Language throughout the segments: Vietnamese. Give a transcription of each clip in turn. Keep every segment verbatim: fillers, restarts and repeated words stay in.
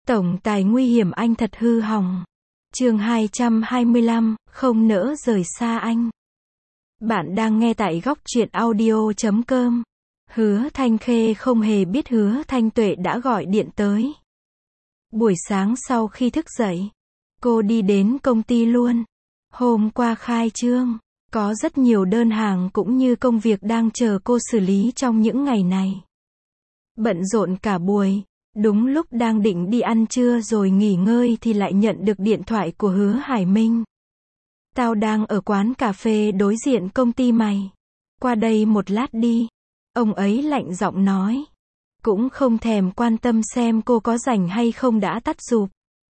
Tổng tài nguy hiểm anh thật hư hỏng. Chương hai trăm hai mươi lăm, không nỡ rời xa anh. Bạn đang nghe tại góc truyện audio chấm com. Hứa Thanh Khê không hề biết Hứa Thanh Tuệ đã gọi điện tới. Buổi sáng sau khi thức dậy, cô đi đến công ty luôn. Hôm qua khai trương, có rất nhiều đơn hàng cũng như công việc đang chờ cô xử lý trong những ngày này. Bận rộn cả buổi, đúng lúc đang định đi ăn trưa rồi nghỉ ngơi thì lại nhận được điện thoại của Hứa Hải Minh. Tao đang ở quán cà phê đối diện công ty mày. Qua đây một lát đi. Ông ấy lạnh giọng nói. Cũng không thèm quan tâm xem cô có rảnh hay không đã tắt rụp.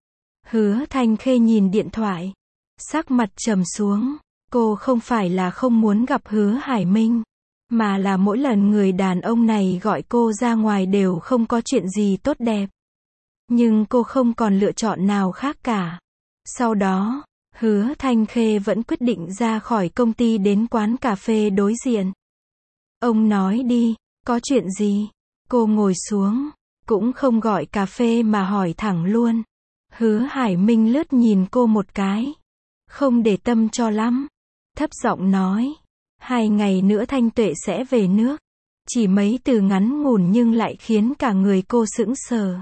Hứa Thanh Khê nhìn điện thoại. Sắc mặt trầm xuống. Cô không phải là không muốn gặp Hứa Hải Minh, mà là mỗi lần người đàn ông này gọi cô ra ngoài đều không có chuyện gì tốt đẹp. Nhưng cô không còn lựa chọn nào khác cả. Sau đó, Hứa Thanh Khê vẫn quyết định ra khỏi công ty đến quán cà phê đối diện. Ông nói đi, có chuyện gì? Cô ngồi xuống, cũng không gọi cà phê mà hỏi thẳng luôn. Hứa Hải Minh lướt nhìn cô một cái, không để tâm cho lắm, thấp giọng nói. Hai ngày nữa Thanh Tuệ sẽ về nước. Chỉ mấy từ ngắn ngủn nhưng lại khiến cả người cô sững sờ.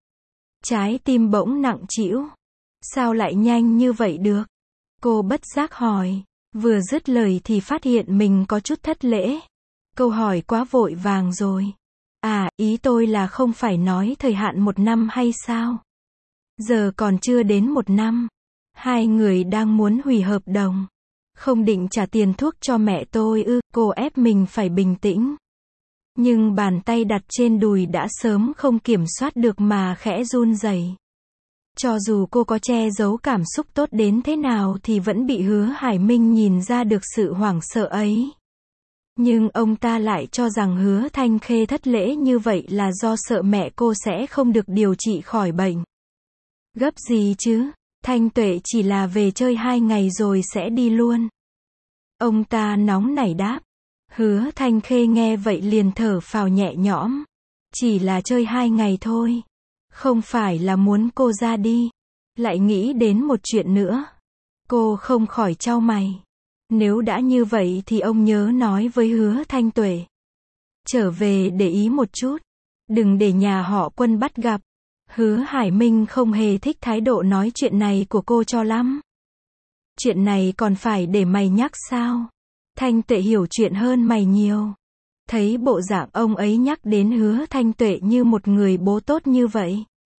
Trái tim bỗng nặng trĩu. Sao lại nhanh như vậy được? Cô bất giác hỏi. Vừa dứt lời thì phát hiện mình có chút thất lễ. Câu hỏi quá vội vàng rồi. À, ý tôi là không phải nói thời hạn một năm hay sao? Giờ còn chưa đến một năm. Hai người đang muốn hủy hợp đồng. Không định trả tiền thuốc cho mẹ tôi ư? Cô ép mình phải bình tĩnh. Nhưng bàn tay đặt trên đùi đã sớm không kiểm soát được mà khẽ run rẩy. Cho dù cô có che giấu cảm xúc tốt đến thế nào thì vẫn bị Hứa Hải Minh nhìn ra được sự hoảng sợ ấy. Nhưng ông ta lại cho rằng Hứa Thanh Khê thất lễ như vậy là do sợ mẹ cô sẽ không được điều trị khỏi bệnh. Gấp gì chứ? Thanh Tuệ chỉ là về chơi hai ngày rồi sẽ đi luôn. Ông ta nóng nảy đáp. Hứa Thanh Khê nghe vậy liền thở phào nhẹ nhõm. Chỉ là chơi hai ngày thôi. Không phải là muốn cô ra đi. Lại nghĩ đến một chuyện nữa. Cô không khỏi chau mày. Nếu đã như vậy thì ông nhớ nói với Hứa Thanh Tuệ. Trở về để ý một chút. Đừng để nhà họ Quân bắt gặp. Hứa Hải Minh không hề thích thái độ nói chuyện này của cô cho lắm. Chuyện này còn phải để mày nhắc sao? Thanh Tuệ hiểu chuyện hơn mày nhiều. Thấy bộ dạng ông ấy nhắc đến Hứa Thanh Tuệ như một người bố tốt như vậy.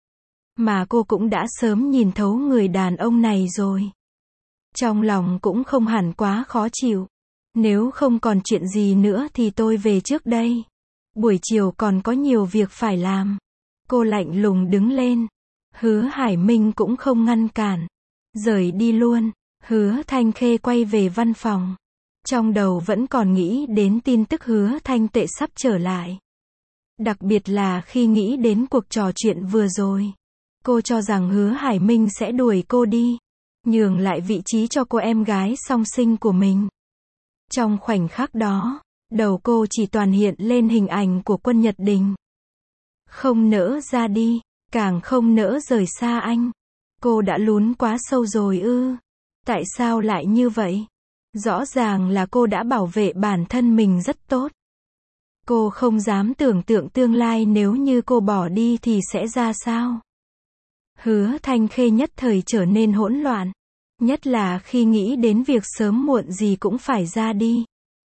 Mà cô cũng đã sớm nhìn thấu người đàn ông này rồi. Trong lòng cũng không hẳn quá khó chịu. Nếu không còn chuyện gì nữa thì tôi về trước đây. Buổi chiều còn có nhiều việc phải làm. Cô lạnh lùng đứng lên. Hứa Hải Minh cũng không ngăn cản. Rời đi luôn. Hứa Thanh Khê quay về văn phòng. Trong đầu vẫn còn nghĩ đến tin tức Hứa Thanh Tuệ sắp trở lại. Đặc biệt là khi nghĩ đến cuộc trò chuyện vừa rồi. Cô cho rằng Hứa Hải Minh sẽ đuổi cô đi. Nhường lại vị trí cho cô em gái song sinh của mình. Trong khoảnh khắc đó, đầu cô chỉ toàn hiện lên hình ảnh của Quân Nhật Đình. Không nỡ ra đi, càng không nỡ rời xa anh. Cô đã lún quá sâu rồi ư? Tại sao lại như vậy? Rõ ràng là cô đã bảo vệ bản thân mình rất tốt. Cô không dám tưởng tượng tương lai nếu như cô bỏ đi thì sẽ ra sao? Hứa Thanh Khê nhất thời trở nên hỗn loạn. Nhất là khi nghĩ đến việc sớm muộn gì cũng phải ra đi.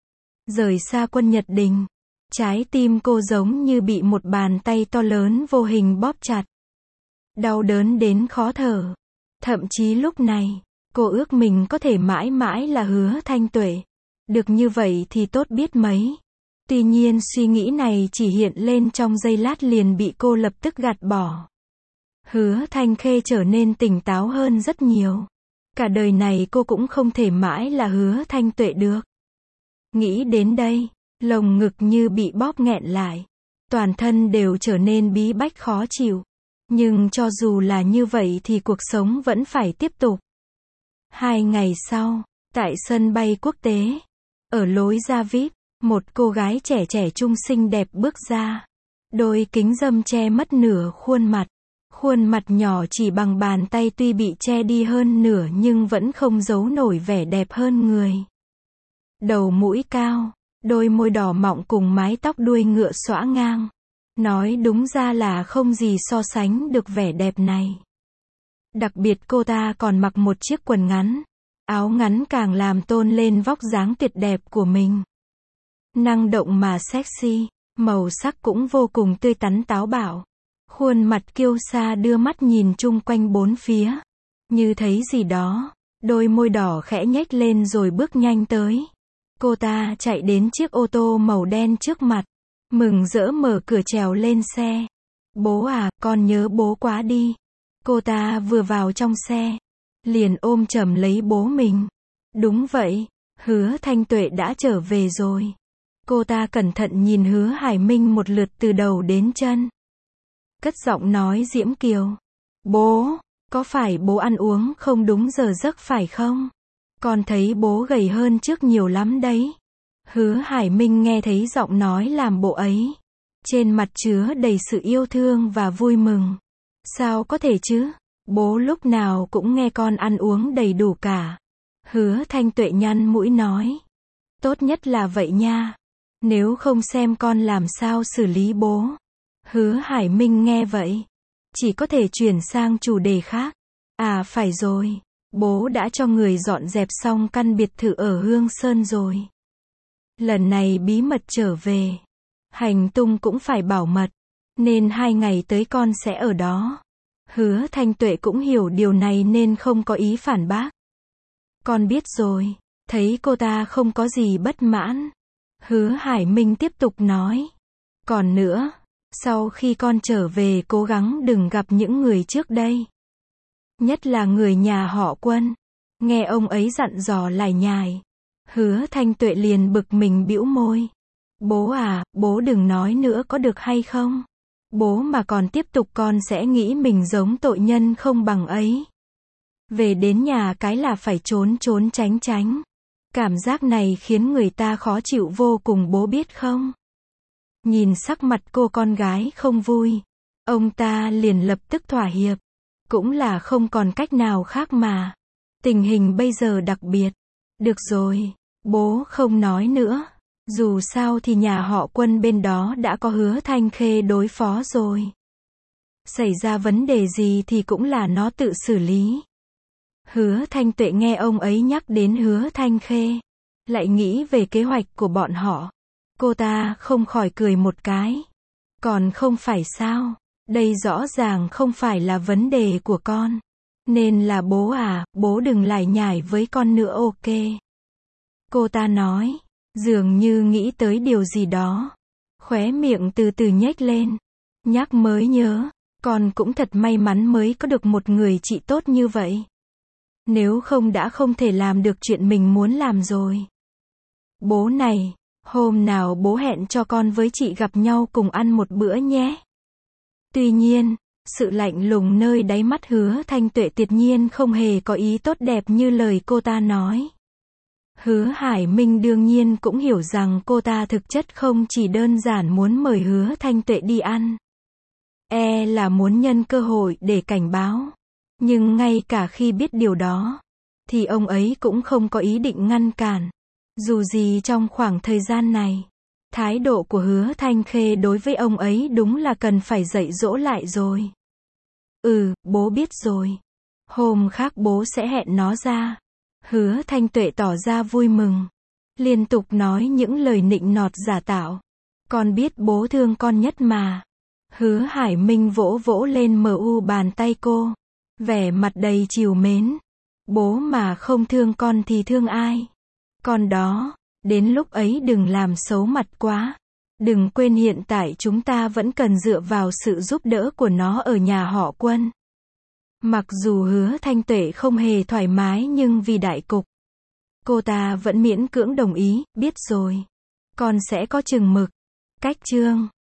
Rời xa Quân Nhật Đình. Trái tim cô giống như bị một bàn tay to lớn vô hình bóp chặt. Đau đớn đến khó thở. Thậm chí lúc này, cô ước mình có thể mãi mãi là Hứa Thanh Tuệ. Được như vậy thì tốt biết mấy. Tuy nhiên suy nghĩ này chỉ hiện lên trong giây lát liền bị cô lập tức gạt bỏ. Hứa Thanh Khê trở nên tỉnh táo hơn rất nhiều. Cả đời này cô cũng không thể mãi là Hứa Thanh Tuệ được. Nghĩ đến đây, lồng ngực như bị bóp nghẹn lại. Toàn thân đều trở nên bí bách khó chịu. Nhưng cho dù là như vậy thì cuộc sống vẫn phải tiếp tục. Hai ngày sau, tại sân bay quốc tế, ở lối ra vi ai pi, một cô gái trẻ trẻ trung xinh đẹp bước ra. Đôi kính râm che mất nửa khuôn mặt. Khuôn mặt nhỏ chỉ bằng bàn tay tuy bị che đi hơn nửa nhưng vẫn không giấu nổi vẻ đẹp hơn người. Đầu mũi cao, đôi môi đỏ mọng cùng mái tóc đuôi ngựa xõa ngang. Nói đúng ra là không gì so sánh được vẻ đẹp này. Đặc biệt cô ta còn mặc một chiếc quần ngắn. Áo ngắn càng làm tôn lên vóc dáng tuyệt đẹp của mình. Năng động mà sexy, màu sắc cũng vô cùng tươi tắn táo bạo. Khuôn mặt kiêu sa đưa mắt nhìn chung quanh bốn phía. Như thấy gì đó, đôi môi đỏ khẽ nhếch lên rồi bước nhanh tới. Cô ta chạy đến chiếc ô tô màu đen trước mặt. Mừng rỡ mở cửa trèo lên xe. Bố à, con nhớ bố quá đi. Cô ta vừa vào trong xe, liền ôm chầm lấy bố mình. Đúng vậy, Hứa Thanh Tuệ đã trở về rồi. Cô ta cẩn thận nhìn Hứa Hải Minh một lượt từ đầu đến chân. Cất giọng nói diễm kiều. Bố, có phải bố ăn uống không đúng giờ giấc phải không? Con thấy bố gầy hơn trước nhiều lắm đấy. Hứa Hải Minh nghe thấy giọng nói làm bộ ấy. Trên mặt chứa đầy sự yêu thương và vui mừng. Sao có thể chứ? Bố lúc nào cũng nghe con ăn uống đầy đủ cả. Hứa Thanh Tuệ nhăn mũi nói. Tốt nhất là vậy nha. Nếu không xem con làm sao xử lý bố. Hứa Hải Minh nghe vậy. Chỉ có thể chuyển sang chủ đề khác. À phải rồi. Bố đã cho người dọn dẹp xong căn biệt thự ở Hương Sơn rồi. Lần này bí mật trở về. Hành tung cũng phải bảo mật. Nên hai ngày tới con sẽ ở đó. Hứa Thanh Tuệ cũng hiểu điều này nên không có ý phản bác. Con biết rồi. Thấy cô ta không có gì bất mãn. Hứa Hải Minh tiếp tục nói. Còn nữa, sau khi con trở về cố gắng đừng gặp những người trước đây. Nhất là người nhà họ Quân. Nghe ông ấy dặn dò lải nhải. Hứa Thanh Tuệ liền bực mình bĩu môi. Bố à, bố đừng nói nữa có được hay không? Bố mà còn tiếp tục con sẽ nghĩ mình giống tội nhân không bằng ấy. Về đến nhà cái là phải trốn trốn tránh tránh. Cảm giác này khiến người ta khó chịu vô cùng bố biết không? Nhìn sắc mặt cô con gái không vui. Ông ta liền lập tức thỏa hiệp. Cũng là không còn cách nào khác mà. Tình hình bây giờ đặc biệt. Được rồi, bố không nói nữa. Dù sao thì nhà họ Quân bên đó đã có Hứa Thanh Khê đối phó rồi. Xảy ra vấn đề gì thì cũng là nó tự xử lý. Hứa Thanh Tuệ nghe ông ấy nhắc đến Hứa Thanh Khê. Lại nghĩ về kế hoạch của bọn họ. Cô ta không khỏi cười một cái. Còn không phải sao? Đây rõ ràng không phải là vấn đề của con. Nên là bố à, bố đừng lải nhải với con nữa ok. Cô ta nói. Dường như nghĩ tới điều gì đó. Khóe miệng từ từ nhếch lên. Nhắc mới nhớ. Con cũng thật may mắn mới có được một người chị tốt như vậy. Nếu không đã không thể làm được chuyện mình muốn làm rồi. Bố này, hôm nào bố hẹn cho con với chị gặp nhau cùng ăn một bữa nhé. Tuy nhiên, sự lạnh lùng nơi đáy mắt Hứa Thanh Tuệ tuyệt nhiên không hề có ý tốt đẹp như lời cô ta nói. Hứa Hải Minh đương nhiên cũng hiểu rằng cô ta thực chất không chỉ đơn giản muốn mời Hứa Thanh Tuệ đi ăn. E là muốn nhân cơ hội để cảnh báo. Nhưng ngay cả khi biết điều đó, thì ông ấy cũng không có ý định ngăn cản. Dù gì trong khoảng thời gian này, thái độ của Hứa Thanh Khê đối với ông ấy đúng là cần phải dạy dỗ lại rồi. Ừ, bố biết rồi. Hôm khác bố sẽ hẹn nó ra. Hứa Thanh Tuệ tỏ ra vui mừng. Liên tục nói những lời nịnh nọt giả tạo. Con biết bố thương con nhất mà. Hứa Hải Minh vỗ vỗ lên mờ u bàn tay cô. Vẻ mặt đầy trìu mến. Bố mà không thương con thì thương ai? Con đó, đến lúc ấy đừng làm xấu mặt quá. Đừng quên hiện tại chúng ta vẫn cần dựa vào sự giúp đỡ của nó ở nhà họ Quân. Mặc dù Hứa Thanh Tuệ không hề thoải mái nhưng vì đại cục, cô ta vẫn miễn cưỡng đồng ý, biết rồi. Con sẽ có chừng mực. Cách chương